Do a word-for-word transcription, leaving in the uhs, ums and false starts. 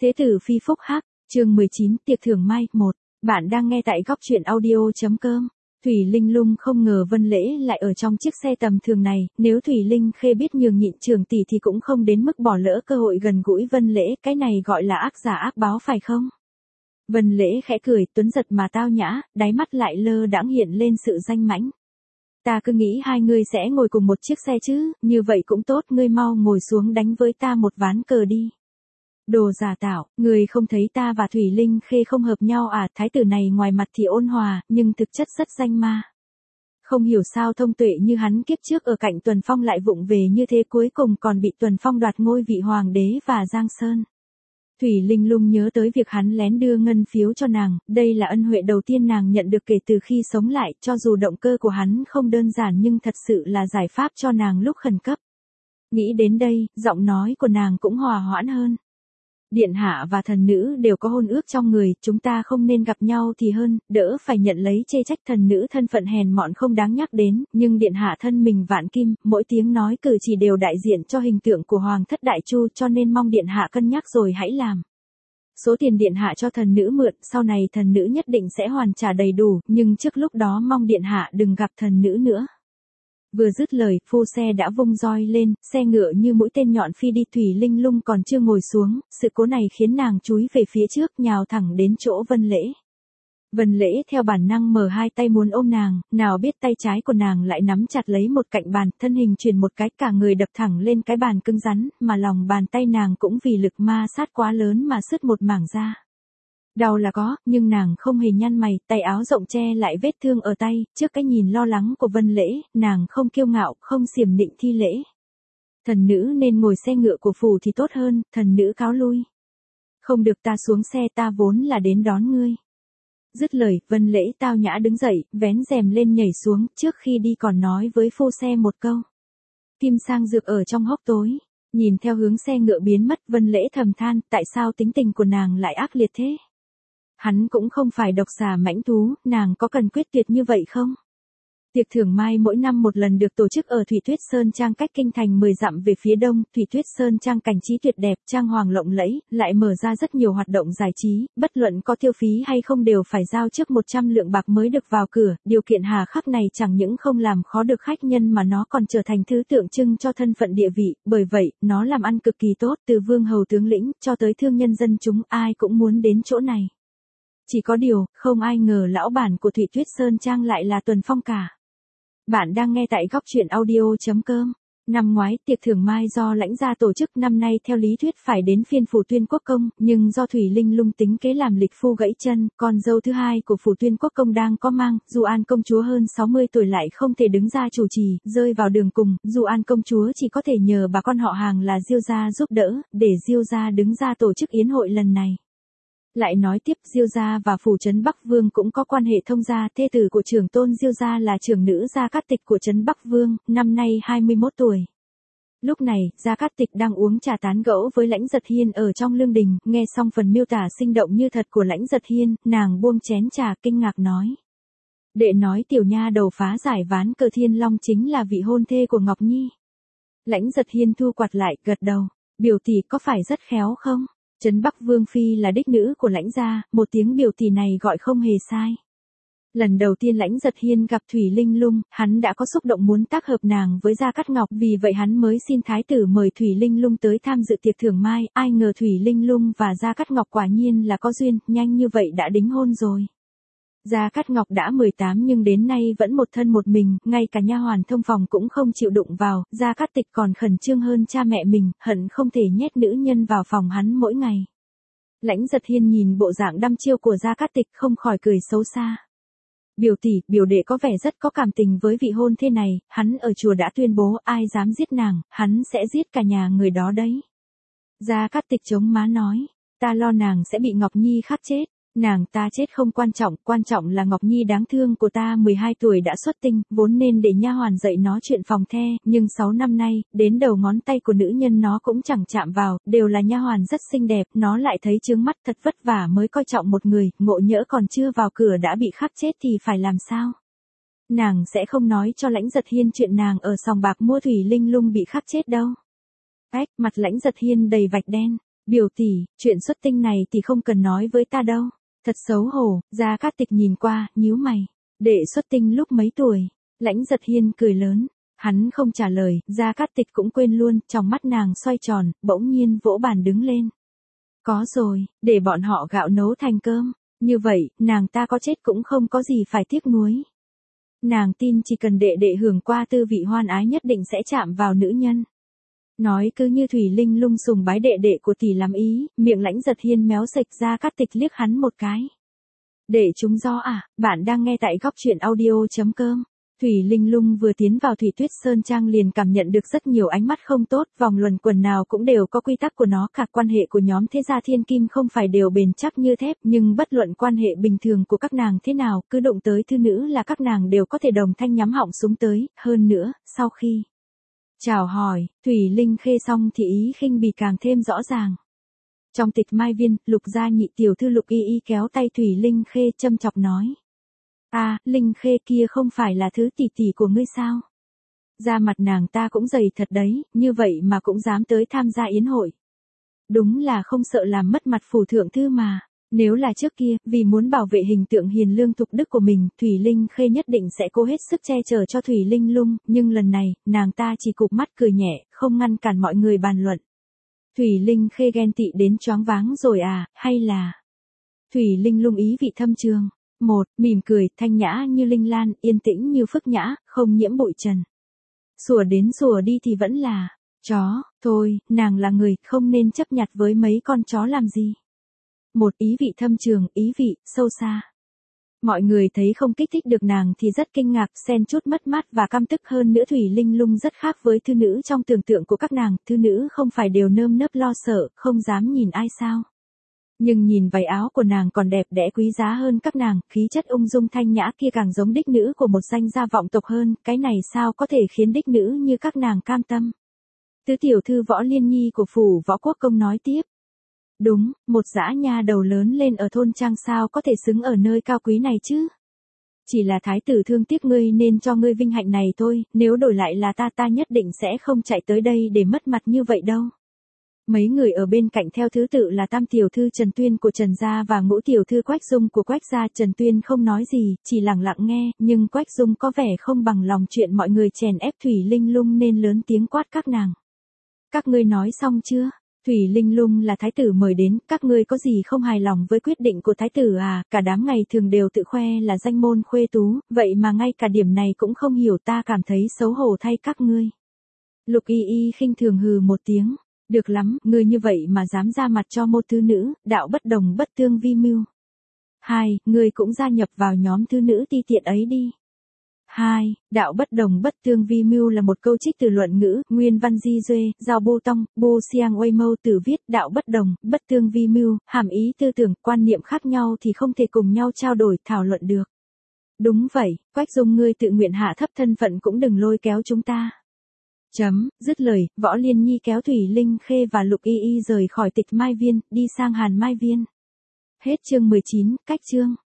Thế tử phi phúc hắc, chương mười chín, tiệc thưởng mai, một. Bạn đang nghe tại góc truyện audio.com. Thủy Linh Lung không ngờ Vân Lễ lại ở trong chiếc xe tầm thường này, nếu Thủy Linh Khê biết nhường nhịn trường tỷ thì cũng không đến mức bỏ lỡ cơ hội gần gũi Vân Lễ, cái này gọi là ác giả ác báo phải không? Vân Lễ khẽ cười, tuấn giật mà tao nhã, đáy mắt lại lơ đãng hiện lên sự danh mãnh. Ta cứ nghĩ hai người sẽ ngồi cùng một chiếc xe chứ, như vậy cũng tốt, ngươi mau ngồi xuống đánh với ta một ván cờ đi. Đồ giả tạo, người không thấy ta và Thủy Linh Khê không hợp nhau à? Thái tử này ngoài mặt thì ôn hòa, nhưng thực chất rất danh ma. Không hiểu sao thông tuệ như hắn kiếp trước ở cạnh Tuần Phong lại vụng về như thế, cuối cùng còn bị Tuần Phong đoạt ngôi vị hoàng đế và Giang Sơn. Thủy Linh Lung nhớ tới việc hắn lén đưa ngân phiếu cho nàng, đây là ân huệ đầu tiên nàng nhận được kể từ khi sống lại, cho dù động cơ của hắn không đơn giản nhưng thật sự là giải pháp cho nàng lúc khẩn cấp. Nghĩ đến đây, giọng nói của nàng cũng hòa hoãn hơn. Điện hạ và thần nữ đều có hôn ước trong người, chúng ta không nên gặp nhau thì hơn, đỡ phải nhận lấy chê trách. Thần nữ thân phận hèn mọn không đáng nhắc đến, nhưng điện hạ thân mình vạn kim, mỗi tiếng nói cử chỉ đều đại diện cho hình tượng của hoàng thất đại chu, cho nên mong điện hạ cân nhắc rồi hãy làm. Số tiền điện hạ cho thần nữ mượn, sau này thần nữ nhất định sẽ hoàn trả đầy đủ, nhưng trước lúc đó mong điện hạ đừng gặp thần nữ nữa. Vừa dứt lời, phu xe đã vung roi lên, xe ngựa như mũi tên nhọn phi đi. Thủy Linh Lung còn chưa ngồi xuống, sự cố này khiến nàng chúi về phía trước, nhào thẳng đến chỗ Vân Lễ. Vân Lễ theo bản năng mở hai tay muốn ôm nàng, nào biết tay trái của nàng lại nắm chặt lấy một cạnh bàn, thân hình chuyển một cái, cả người đập thẳng lên cái bàn cứng rắn, mà lòng bàn tay nàng cũng vì lực ma sát quá lớn mà sứt một mảng ra. Đau là có, nhưng nàng không hề nhăn mày, tay áo rộng che lại vết thương ở tay, trước cái nhìn lo lắng của Vân Lễ, nàng không kiêu ngạo, không xiểm nịnh thi lễ. Thần nữ nên ngồi xe ngựa của phủ thì tốt hơn, thần nữ cáo lui. Không được, ta xuống xe, ta vốn là đến đón ngươi. Dứt lời, Vân Lễ tao nhã đứng dậy, vén rèm lên nhảy xuống, trước khi đi còn nói với phu xe một câu. Kim sang dược ở trong hốc tối. Nhìn theo hướng xe ngựa biến mất, Vân Lễ thầm than, tại sao tính tình của nàng lại ác liệt thế? Hắn cũng không phải độc xà mãnh thú, nàng có cần quyết tuyệt như vậy không? Tiệc thưởng mai mỗi năm một lần được tổ chức ở Thủy Tuyết Sơn Trang cách kinh thành mười dặm về phía đông. Thủy Tuyết Sơn Trang cảnh trí tuyệt đẹp, trang hoàng lộng lẫy, lại mở ra rất nhiều hoạt động giải trí, bất luận có tiêu phí hay không đều phải giao trước một trăm lượng bạc mới được vào cửa. Điều kiện hà khắc này chẳng những không làm khó được khách nhân mà nó còn trở thành thứ tượng trưng cho thân phận địa vị, bởi vậy, nó làm ăn cực kỳ tốt, từ vương hầu tướng lĩnh cho tới thương nhân dân chúng, ai cũng muốn đến chỗ này. Chỉ có điều, không ai ngờ lão bản của Thủy Tuyết Sơn Trang lại là Tuần Phong cả. Bạn đang nghe tại góc truyện audio.com. Năm ngoái, tiệc thưởng mai do lãnh gia tổ chức, năm nay theo lý thuyết phải đến phiên Phủ Tuyên Quốc Công, nhưng do Thủy Linh Lung tính kế làm lịch phu gãy chân, con dâu thứ hai của Phủ Tuyên Quốc Công đang có mang, Du An công chúa hơn sáu mươi tuổi lại không thể đứng ra chủ trì, rơi vào đường cùng, Du An công chúa chỉ có thể nhờ bà con họ hàng là Diêu gia giúp đỡ, để Diêu gia đứng ra tổ chức yến hội lần này. Lại nói tiếp, Diêu gia và phủ trấn Bắc Vương cũng có quan hệ thông gia, thê tử của trưởng tôn Diêu gia là trưởng nữ Gia Cát Tịch của trấn Bắc Vương, năm nay hai mươi mốt tuổi. Lúc này, Gia Cát Tịch đang uống trà tán gẫu với Lãnh Giật Hiên ở trong lương đình, nghe xong phần miêu tả sinh động như thật của Lãnh Giật Hiên, nàng buông chén trà kinh ngạc nói. Đệ nói tiểu nha đầu phá giải ván cờ Thiên Long chính là vị hôn thê của Ngọc Nhi. Lãnh Giật Hiên thu quạt lại, gật đầu, biểu tỷ có phải rất khéo không? Trấn Bắc Vương phi là đích nữ của Lãnh gia, một tiếng biểu tỷ này gọi không hề sai. Lần đầu tiên Lãnh Giật Hiên gặp Thủy Linh Lung, hắn đã có xúc động muốn tác hợp nàng với Gia Cát Ngọc, vì vậy hắn mới xin thái tử mời Thủy Linh Lung tới tham dự tiệc thưởng mai, ai ngờ Thủy Linh Lung và Gia Cát Ngọc quả nhiên là có duyên, nhanh như vậy đã đính hôn rồi. Gia Cát Ngọc đã mười tám nhưng đến nay vẫn một thân một mình, ngay cả nha hoàn thông phòng cũng không chịu đụng vào, Gia Cát Tịch còn khẩn trương hơn cha mẹ mình, hận không thể nhét nữ nhân vào phòng hắn mỗi ngày. Lãnh Giật Hiên nhìn bộ dạng đăm chiêu của Gia Cát Tịch không khỏi cười xấu xa. Biểu tỷ, biểu đệ có vẻ rất có cảm tình với vị hôn thê này, hắn ở chùa đã tuyên bố ai dám giết nàng, hắn sẽ giết cả nhà người đó đấy. Gia Cát Tịch chống má nói, ta lo nàng sẽ bị Ngọc Nhi khắc chết. Nàng ta chết không quan trọng, quan trọng là Ngọc Nhi đáng thương của ta mười hai tuổi đã xuất tinh, vốn nên để nha hoàn dạy nó chuyện phòng the, nhưng sáu năm nay, đến đầu ngón tay của nữ nhân nó cũng chẳng chạm vào, đều là nha hoàn rất xinh đẹp, nó lại thấy chướng mắt, thật vất vả mới coi trọng một người, ngộ nhỡ còn chưa vào cửa đã bị khắc chết thì phải làm sao? Nàng sẽ không nói cho Lãnh Giật Hiên chuyện nàng ở sòng bạc mua Thủy Linh Lung bị khắc chết đâu. Ách, mặt Lãnh Giật Hiên đầy vạch đen. Biểu tỷ, chuyện xuất tinh này thì không cần nói với ta đâu. Thật xấu hổ. Gia Cát Tịch nhìn qua, nhíu mày. Đệ xuất tinh lúc mấy tuổi? Lãnh Giật Hiên cười lớn. Hắn không trả lời, Gia Cát Tịch cũng quên luôn, trong mắt nàng xoay tròn, bỗng nhiên vỗ bàn đứng lên. Có rồi, để bọn họ gạo nấu thành cơm. Như vậy, nàng ta có chết cũng không có gì phải tiếc nuối. Nàng tin chỉ cần đệ đệ hưởng qua tư vị hoan ái nhất định sẽ chạm vào nữ nhân. Nói cứ như Thủy Linh Lung sùng bái đệ đệ của tỷ làm ý, miệng Lãnh Giật Hiên méo sạch Gia Cát Tịch liếc hắn một cái. Để chúng do à, bạn đang nghe tại góc truyện audio.com. Thủy Linh Lung vừa tiến vào Thủy Tuyết Sơn Trang liền cảm nhận được rất nhiều ánh mắt không tốt, vòng luẩn quẩn nào cũng đều có quy tắc của nó, cả quan hệ của nhóm thế gia thiên kim không phải đều bền chắc như thép, nhưng bất luận quan hệ bình thường của các nàng thế nào, cứ động tới thư nữ là các nàng đều có thể đồng thanh nhắm họng súng tới, hơn nữa, sau khi chào hỏi, Thủy Linh Khê xong thì ý khinh bỉ càng thêm rõ ràng. Trong Tịch Mai Viên, Lục gia nhị tiểu thư Lục Y Y kéo tay Thủy Linh Khê châm chọc nói. À, Linh Khê kia không phải là thứ tỷ tỷ của ngươi sao? Da mặt nàng ta cũng dày thật đấy, như vậy mà cũng dám tới tham gia yến hội. Đúng là không sợ làm mất mặt phủ thượng thư mà. Nếu là trước kia, vì muốn bảo vệ hình tượng hiền lương thục đức của mình, Thủy Linh Khê nhất định sẽ cố hết sức che chở cho Thủy Linh Lung, nhưng lần này, nàng ta chỉ cụp mắt cười nhẹ, không ngăn cản mọi người bàn luận. Thủy Linh Khê ghen tị đến choáng váng rồi à, hay là... Thủy Linh Lung ý vị thâm trường. Một, mỉm cười, thanh nhã như linh lan, yên tĩnh như phước nhã, không nhiễm bụi trần. Sủa đến sủa đi thì vẫn là chó, thôi, nàng là người, không nên chấp nhặt với mấy con chó làm gì. Một, ý vị thâm trường, ý vị, sâu xa. Mọi người thấy không kích thích được nàng thì rất kinh ngạc, xen chút mất mát và căm tức, hơn nữa Thủy Linh Lung rất khác với thư nữ trong tưởng tượng của các nàng, thư nữ không phải đều nơm nớp lo sợ, không dám nhìn ai sao. Nhưng nhìn váy áo của nàng còn đẹp đẽ quý giá hơn các nàng, khí chất ung dung thanh nhã kia càng giống đích nữ của một danh gia vọng tộc hơn, cái này sao có thể khiến đích nữ như các nàng cam tâm. Tứ tiểu thư Võ Liên Nhi của phủ Võ Quốc Công nói tiếp. Đúng, một dã nha đầu lớn lên ở thôn trang sao có thể xứng ở nơi cao quý này chứ. Chỉ là thái tử thương tiếc ngươi nên cho ngươi vinh hạnh này thôi, nếu đổi lại là ta ta nhất định sẽ không chạy tới đây để mất mặt như vậy đâu. Mấy người ở bên cạnh theo thứ tự là tam tiểu thư Trần Tuyên của Trần gia và ngũ tiểu thư Quách Dung của Quách gia. Trần Tuyên không nói gì, chỉ lặng lặng nghe, nhưng Quách Dung có vẻ không bằng lòng chuyện mọi người chèn ép Thủy Linh Lung nên lớn tiếng quát các nàng. Các ngươi nói xong chưa? Thủy Linh Lung là thái tử mời đến, các ngươi có gì không hài lòng với quyết định của thái tử à? Cả đám ngày thường đều tự khoe là danh môn khuê tú, vậy mà ngay cả điểm này cũng không hiểu, ta cảm thấy xấu hổ thay các ngươi. Lục Y Y khinh thường hừ một tiếng. Được lắm, ngươi như vậy mà dám ra mặt cho một thư nữ, đạo bất đồng bất tương vi mưu. Hai, ngươi cũng gia nhập vào nhóm thư nữ ti tiện ấy đi. Hai, đạo bất đồng bất tương vi mưu là một câu trích từ luận ngữ, Nguyên Văn Di Duê, Giao Bô Tông, Bô Siang Uây Mâu Tử viết đạo bất đồng, bất tương vi mưu, hàm ý tư tưởng, quan niệm khác nhau thì không thể cùng nhau trao đổi, thảo luận được. Đúng vậy, Quách Dung ngươi tự nguyện hạ thấp thân phận cũng đừng lôi kéo chúng ta. Chấm, dứt lời, Võ Liên Nhi kéo Thủy Linh Khê và Lục Y Y rời khỏi Tịch Mai Viên, đi sang Hàn Mai Viên. Hết chương mười chín, cách chương.